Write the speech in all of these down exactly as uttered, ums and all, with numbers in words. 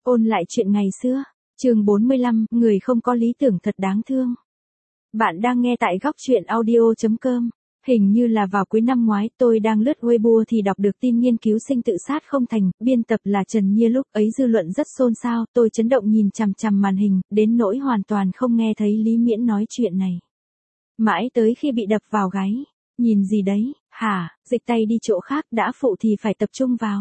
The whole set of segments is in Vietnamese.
Ôn lại chuyện ngày xưa. Chương bốn mươi lăm, người không có lý tưởng thật đáng thương. Bạn đang nghe tại góc truyện audio chấm com. Hình như là vào cuối năm ngoái, tôi đang lướt Weibo thì đọc được tin nghiên cứu sinh tự sát không thành, biên tập là Trần Nhiên, lúc ấy dư luận rất xôn xao, tôi chấn động nhìn chằm chằm màn hình, đến nỗi hoàn toàn không nghe thấy Lý Miễn nói chuyện này. Mãi tới khi bị đập vào gáy, nhìn gì đấy, hả, dịch tay đi chỗ khác, đã phụ thì phải tập trung vào.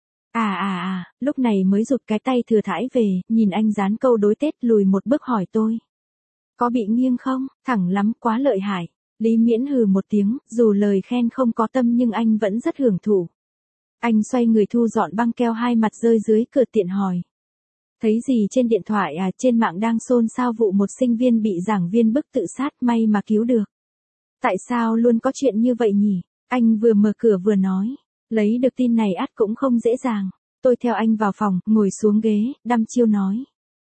À à à, lúc này mới rụt cái tay thừa thãi về, nhìn anh dán câu đối Tết lùi một bước hỏi tôi. Có bị nghiêng không? Thẳng lắm, quá lợi hại. Lý Miễn hừ một tiếng, dù lời khen không có tâm nhưng anh vẫn rất hưởng thụ. Anh xoay người thu dọn băng keo, hai mặt rơi dưới cửa tiện hỏi. Thấy gì trên điện thoại à? Trên mạng đang xôn xao vụ một sinh viên bị giảng viên bức tự sát, may mà cứu được. Tại sao luôn có chuyện như vậy nhỉ? Anh vừa mở cửa vừa nói. Lấy được tin này ắt cũng không dễ dàng. Tôi theo anh vào phòng, ngồi xuống ghế, đăm chiêu nói.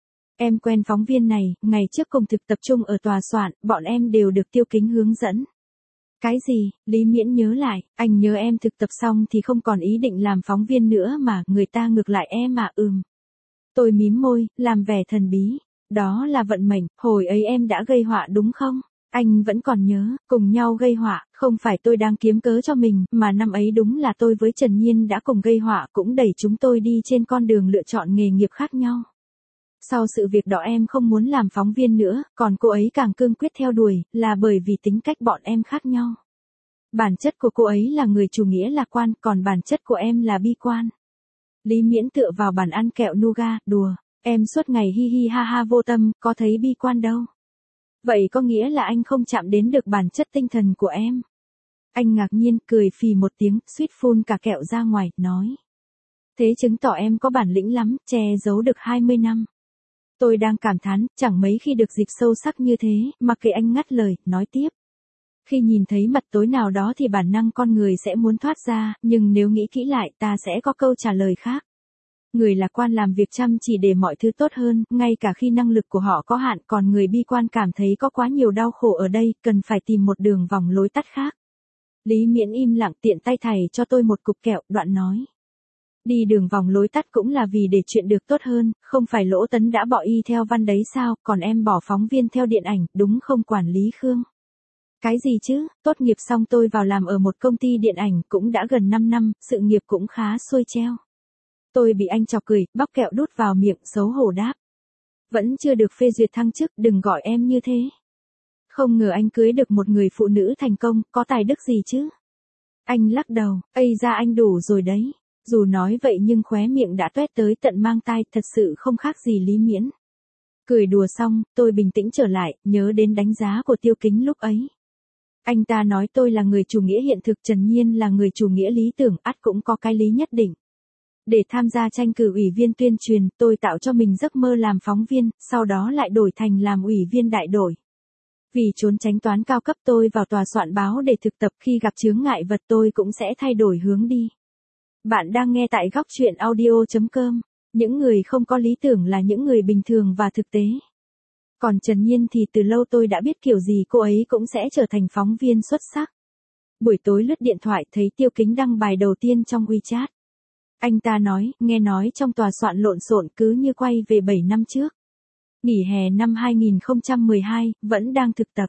Em quen phóng viên này, ngày trước cùng thực tập trung ở tòa soạn, bọn em đều được Tiêu Kính hướng dẫn. Cái gì? Lý Miễn nhớ lại, anh nhớ em thực tập xong thì không còn ý định làm phóng viên nữa mà, người ta ngược lại em à? Ừm. Tôi mím môi, làm vẻ thần bí. Đó là vận mệnh, hồi ấy em đã gây họa đúng không? Anh vẫn còn nhớ, cùng nhau gây họa, không phải tôi đang kiếm cớ cho mình, mà năm ấy đúng là tôi với Trần Nhiên đã cùng gây họa, cũng đẩy chúng tôi đi trên con đường lựa chọn nghề nghiệp khác nhau. Sau sự việc đó em không muốn làm phóng viên nữa, còn cô ấy càng cương quyết theo đuổi, là bởi vì tính cách bọn em khác nhau. Bản chất của cô ấy là người chủ nghĩa lạc quan, còn bản chất của em là bi quan. Lý Miễn tựa vào bàn ăn kẹo nougat, đùa, em suốt ngày hi hi ha ha vô tâm, có thấy bi quan đâu. Vậy có nghĩa là anh không chạm đến được bản chất tinh thần của em. Anh ngạc nhiên, cười phì một tiếng, suýt phun cả kẹo ra ngoài, nói. Thế chứng tỏ em có bản lĩnh lắm, che giấu được hai mươi năm. Tôi đang cảm thán, chẳng mấy khi được dịp sâu sắc như thế, mặc kệ anh ngắt lời, nói tiếp. Khi nhìn thấy mặt tối nào đó thì bản năng con người sẽ muốn thoát ra, nhưng nếu nghĩ kỹ lại ta sẽ có câu trả lời khác. Người lạc quan làm việc chăm chỉ để mọi thứ tốt hơn, ngay cả khi năng lực của họ có hạn, còn người bi quan cảm thấy có quá nhiều đau khổ ở đây, cần phải tìm một đường vòng lối tắt khác. Lý Miễn im lặng, tiện tay thầy cho tôi một cục kẹo, đoạn nói. Đi đường vòng lối tắt cũng là vì để chuyện được tốt hơn, không phải Lỗ Tấn đã bỏ y theo văn đấy sao, còn em bỏ phóng viên theo điện ảnh, đúng không quản lý Khương? Cái gì chứ, tốt nghiệp xong tôi vào làm ở một công ty điện ảnh, cũng đã gần năm năm, sự nghiệp cũng khá xuôi treo. Tôi bị anh chọc cười, bóc kẹo đút vào miệng, xấu hổ đáp. Vẫn chưa được phê duyệt thăng chức, đừng gọi em như thế. Không ngờ anh cưới được một người phụ nữ thành công, có tài đức gì chứ? Anh lắc đầu, ây ra anh đủ rồi đấy. Dù nói vậy nhưng khóe miệng đã toét tới tận mang tai, thật sự không khác gì Lý Miễn. Cười đùa xong, tôi bình tĩnh trở lại, nhớ đến đánh giá của Tiêu Kính lúc ấy. Anh ta nói tôi là người chủ nghĩa hiện thực, Trần Nhiên là người chủ nghĩa lý tưởng, ắt cũng có cái lý nhất định. Để tham gia tranh cử ủy viên tuyên truyền, tôi tạo cho mình giấc mơ làm phóng viên, sau đó lại đổi thành làm ủy viên đại đội. Vì trốn tránh toán cao cấp tôi vào tòa soạn báo để thực tập, khi gặp chướng ngại vật tôi cũng sẽ thay đổi hướng đi. Bạn đang nghe tại góc truyện audio chấm com. Những người không có lý tưởng là những người bình thường và thực tế. Còn Trần Nhiên thì từ lâu tôi đã biết kiểu gì cô ấy cũng sẽ trở thành phóng viên xuất sắc. Buổi tối lướt điện thoại thấy Tiêu Kính đăng bài đầu tiên trong WeChat. Anh ta nói, nghe nói trong tòa soạn lộn xộn cứ như quay về bảy năm trước. Nghỉ hè năm hai nghìn không trăm mười hai, vẫn đang thực tập.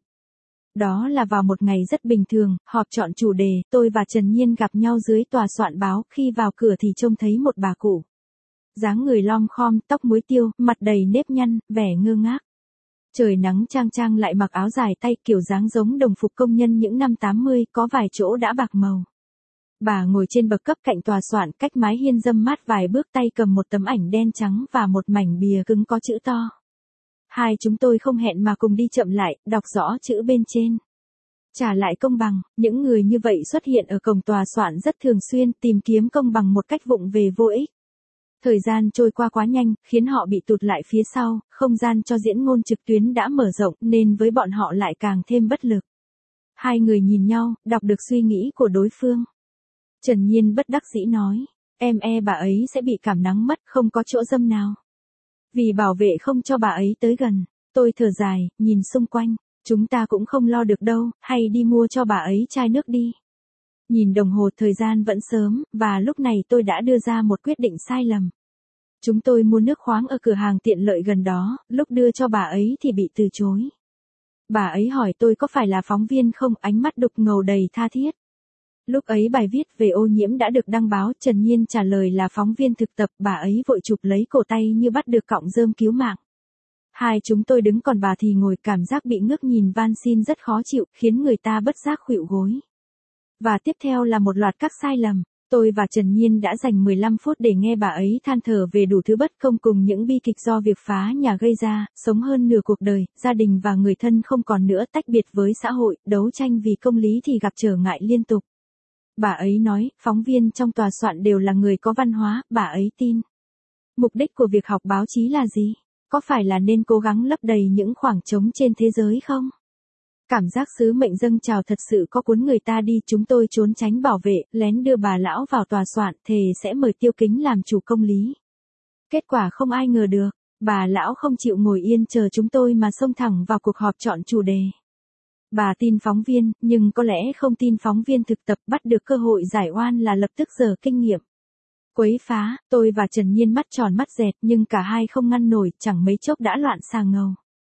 Đó là vào một ngày rất bình thường, họp chọn chủ đề, tôi và Trần Nhiên gặp nhau dưới tòa soạn báo, khi vào cửa thì trông thấy một bà cụ. Dáng người lom khom, tóc muối tiêu, mặt đầy nếp nhăn, vẻ ngơ ngác. Trời nắng chang chang lại mặc áo dài tay, kiểu dáng giống đồng phục công nhân những năm tám mươi, có vài chỗ đã bạc màu. Bà ngồi trên bậc cấp cạnh tòa soạn, cách mái hiên râm mát vài bước, tay cầm một tấm ảnh đen trắng và một mảnh bìa cứng có chữ to. Hai chúng tôi không hẹn mà cùng đi chậm lại, đọc rõ chữ bên trên. Trả lại công bằng, những người như vậy xuất hiện ở cổng tòa soạn rất thường xuyên, tìm kiếm công bằng một cách vụng về vô ích. Thời gian trôi qua quá nhanh, khiến họ bị tụt lại phía sau, không gian cho diễn ngôn trực tuyến đã mở rộng, nên với bọn họ lại càng thêm bất lực. Hai người nhìn nhau, đọc được suy nghĩ của đối phương. Trần Nhiên bất đắc dĩ nói, em e bà ấy sẽ bị cảm nắng mất, không có chỗ dâm nào. Vì bảo vệ không cho bà ấy tới gần, tôi thở dài, nhìn xung quanh, chúng ta cũng không lo được đâu, hay đi mua cho bà ấy chai nước đi. Nhìn đồng hồ thời gian vẫn sớm, và lúc này tôi đã đưa ra một quyết định sai lầm. Chúng tôi mua nước khoáng ở cửa hàng tiện lợi gần đó, lúc đưa cho bà ấy thì bị từ chối. Bà ấy hỏi tôi có phải là phóng viên không, ánh mắt đục ngầu đầy tha thiết. Lúc ấy bài viết về ô nhiễm đã được đăng báo, Trần Nhiên trả lời là phóng viên thực tập, bà ấy vội chụp lấy cổ tay như bắt được cọng rơm cứu mạng. Hai chúng tôi đứng còn bà thì ngồi, cảm giác bị ngước nhìn van xin rất khó chịu, khiến người ta bất giác khuỵu gối. Và tiếp theo là một loạt các sai lầm. Tôi và Trần Nhiên đã dành mười lăm phút để nghe bà ấy than thở về đủ thứ bất công cùng những bi kịch do việc phá nhà gây ra, sống hơn nửa cuộc đời, gia đình và người thân không còn nữa, tách biệt với xã hội, đấu tranh vì công lý thì gặp trở ngại liên tục. Bà ấy nói, phóng viên trong tòa soạn đều là người có văn hóa, bà ấy tin. Mục đích của việc học báo chí là gì? Có phải là nên cố gắng lấp đầy những khoảng trống trên thế giới không? Cảm giác sứ mệnh dâng trào thật sự có cuốn người ta đi, chúng tôi trốn tránh bảo vệ, lén đưa bà lão vào tòa soạn, thề sẽ mời Tiêu Kính làm chủ công lý. Kết quả không ai ngờ được, bà lão không chịu ngồi yên chờ chúng tôi mà xông thẳng vào cuộc họp chọn chủ đề. Bà tin phóng viên, nhưng có lẽ không tin phóng viên thực tập, bắt được cơ hội giải oan là lập tức giở kinh nghiệm. Quấy phá, tôi và Trần Nhiên mắt tròn mắt dẹt, nhưng cả hai không ngăn nổi, chẳng mấy chốc đã loạn xà ngầu.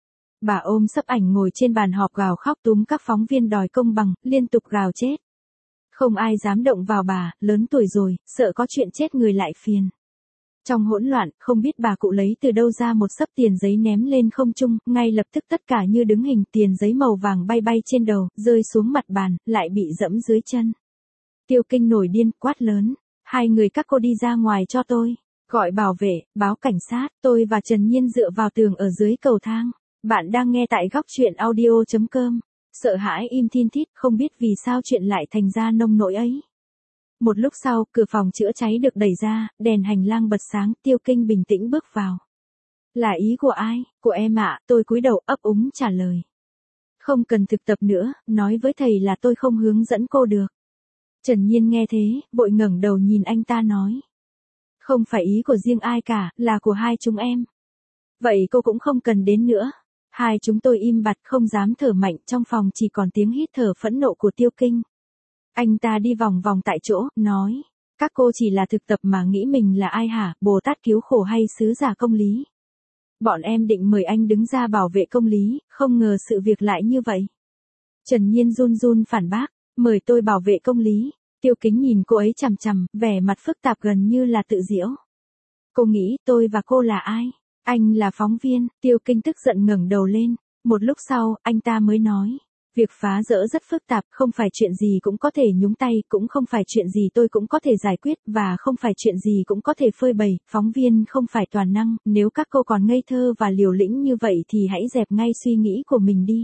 Bà ôm sấp ảnh ngồi trên bàn họp gào khóc túm các phóng viên đòi công bằng, liên tục gào chết. Không ai dám động vào bà, lớn tuổi rồi, sợ có chuyện chết người lại phiền. Trong hỗn loạn, không biết bà cụ lấy từ đâu ra một xấp tiền giấy ném lên không trung, ngay lập tức tất cả như đứng hình, tiền giấy màu vàng bay bay trên đầu, rơi xuống mặt bàn, lại bị dẫm dưới chân. Tiêu Kinh nổi điên, quát lớn. Hai người các cô đi ra ngoài cho tôi. Gọi bảo vệ, báo cảnh sát, tôi và Trần Nhiên dựa vào tường ở dưới cầu thang. Bạn đang nghe tại góc truyện audio chấm com. Sợ hãi im thin thít, không biết vì sao chuyện lại thành ra nông nỗi ấy. Một lúc sau, cửa phòng chữa cháy được đẩy ra, đèn hành lang bật sáng, Tiêu Kinh bình tĩnh bước vào. Là ý của ai? Của em ạ, tôi cúi đầu ấp úng trả lời. Không cần thực tập nữa, nói với thầy là tôi không hướng dẫn cô được. Trần Nhiên nghe thế, vội ngẩng đầu nhìn anh ta nói. Không phải ý của riêng ai cả, là của hai chúng em. Vậy cô cũng không cần đến nữa. Hai chúng tôi im bặt không dám thở mạnh, trong phòng chỉ còn tiếng hít thở phẫn nộ của Tiêu Kinh. Anh ta đi vòng vòng tại chỗ, nói. Các cô chỉ là thực tập mà nghĩ mình là ai hả, Bồ Tát cứu khổ hay sứ giả công lý? Bọn em định mời anh đứng ra bảo vệ công lý, không ngờ sự việc lại như vậy. Trần Nhiên run run phản bác, mời tôi bảo vệ công lý. Tiêu Kính nhìn cô ấy chằm chằm, vẻ mặt phức tạp gần như là tự giễu. Cô nghĩ tôi và cô là ai? Anh là phóng viên. Tiêu Kinh tức giận ngẩng đầu lên. Một lúc sau, anh ta mới nói. Việc phá rỡ rất phức tạp, không phải chuyện gì cũng có thể nhúng tay, cũng không phải chuyện gì tôi cũng có thể giải quyết, và không phải chuyện gì cũng có thể phơi bày. Phóng viên không phải toàn năng, nếu các cô còn ngây thơ và liều lĩnh như vậy thì hãy dẹp ngay suy nghĩ của mình đi.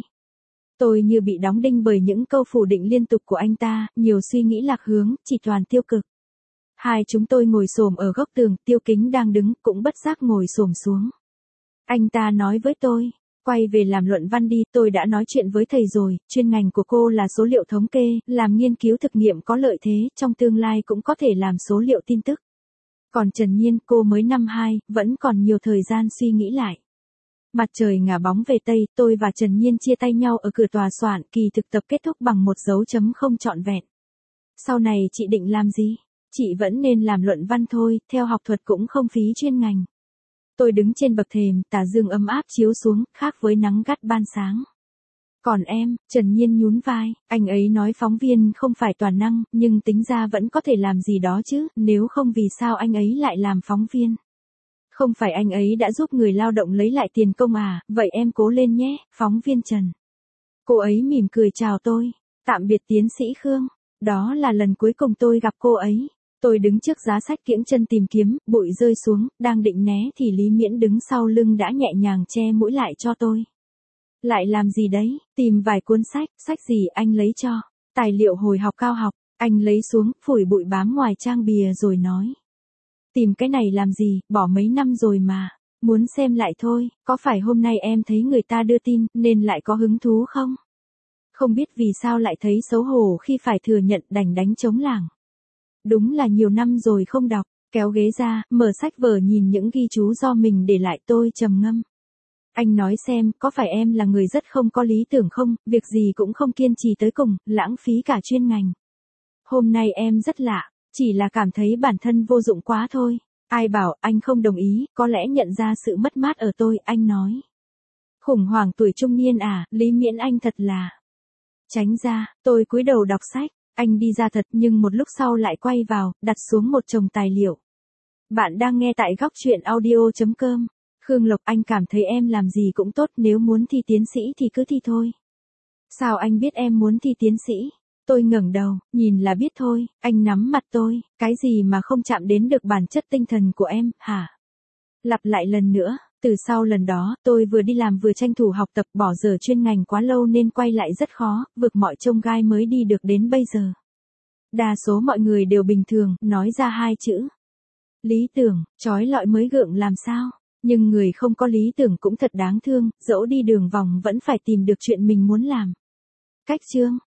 Tôi như bị đóng đinh bởi những câu phủ định liên tục của anh ta, nhiều suy nghĩ lạc hướng, chỉ toàn tiêu cực. Hai chúng tôi ngồi xổm ở góc tường, Tiêu Kính đang đứng, cũng bất giác ngồi xổm xuống. Anh ta nói với tôi, quay về làm luận văn đi, tôi đã nói chuyện với thầy rồi, chuyên ngành của cô là số liệu thống kê, làm nghiên cứu thực nghiệm có lợi thế, trong tương lai cũng có thể làm số liệu tin tức. Còn Trần Nhiên, cô mới năm hai, vẫn còn nhiều thời gian suy nghĩ lại. Mặt trời ngả bóng về Tây, tôi và Trần Nhiên chia tay nhau ở cửa tòa soạn, kỳ thực tập kết thúc bằng một dấu chấm không trọn vẹn. Sau này chị định làm gì? Chị vẫn nên làm luận văn thôi, theo học thuật cũng không phí chuyên ngành. Tôi đứng trên bậc thềm, tà dương ấm áp chiếu xuống, khác với nắng gắt ban sáng. Còn em, Trần Nhiên nhún vai, anh ấy nói phóng viên không phải toàn năng, nhưng tính ra vẫn có thể làm gì đó chứ, nếu không vì sao anh ấy lại làm phóng viên. Không phải anh ấy đã giúp người lao động lấy lại tiền công à, vậy em cố lên nhé, phóng viên Trần. Cô ấy mỉm cười chào tôi, tạm biệt tiến sĩ Khương, đó là lần cuối cùng tôi gặp cô ấy. Tôi đứng trước giá sách kiễng chân tìm kiếm, bụi rơi xuống, đang định né thì Lý Miễn đứng sau lưng đã nhẹ nhàng che mũi lại cho tôi. Lại làm gì đấy, tìm vài cuốn sách, sách gì anh lấy cho, tài liệu hồi học cao học, anh lấy xuống, phủi bụi bám ngoài trang bìa rồi nói. Tìm cái này làm gì, bỏ mấy năm rồi mà, muốn xem lại thôi, có phải hôm nay em thấy người ta đưa tin, nên lại có hứng thú không? Không biết vì sao lại thấy xấu hổ khi phải thừa nhận đành đánh trống lảng. Đúng là nhiều năm rồi không đọc, kéo ghế ra, mở sách vở nhìn những ghi chú do mình để lại tôi trầm ngâm. Anh nói xem, có phải em là người rất không có lý tưởng không, việc gì cũng không kiên trì tới cùng, lãng phí cả chuyên ngành. Hôm nay em rất lạ, chỉ là cảm thấy bản thân vô dụng quá thôi. Ai bảo anh không đồng ý, có lẽ nhận ra sự mất mát ở tôi, anh nói. Khủng hoảng tuổi trung niên à, Lý Miễn anh thật là. Tránh ra, tôi cúi đầu đọc sách, anh đi ra thật nhưng một lúc sau lại quay vào, đặt xuống một chồng tài liệu. Bạn đang nghe tại góc chuyện audio.com. Khương Lộc, anh cảm thấy em làm gì cũng tốt, nếu muốn thi tiến sĩ thì cứ thi thôi. Sao anh biết em muốn thi tiến sĩ? Tôi ngẩng đầu, nhìn là biết thôi, anh nắm mặt tôi, cái gì mà không chạm đến được bản chất tinh thần của em, hả? Lặp lại lần nữa, từ sau lần đó, tôi vừa đi làm vừa tranh thủ học tập, bỏ dở chuyên ngành quá lâu nên quay lại rất khó, vượt mọi chông gai mới đi được đến bây giờ. Đa số mọi người đều bình thường, nói ra hai chữ. Lý tưởng, trói lọi mới gượng làm sao? Nhưng người không có lý tưởng cũng thật đáng thương, dẫu đi đường vòng vẫn phải tìm được chuyện mình muốn làm. Cách chương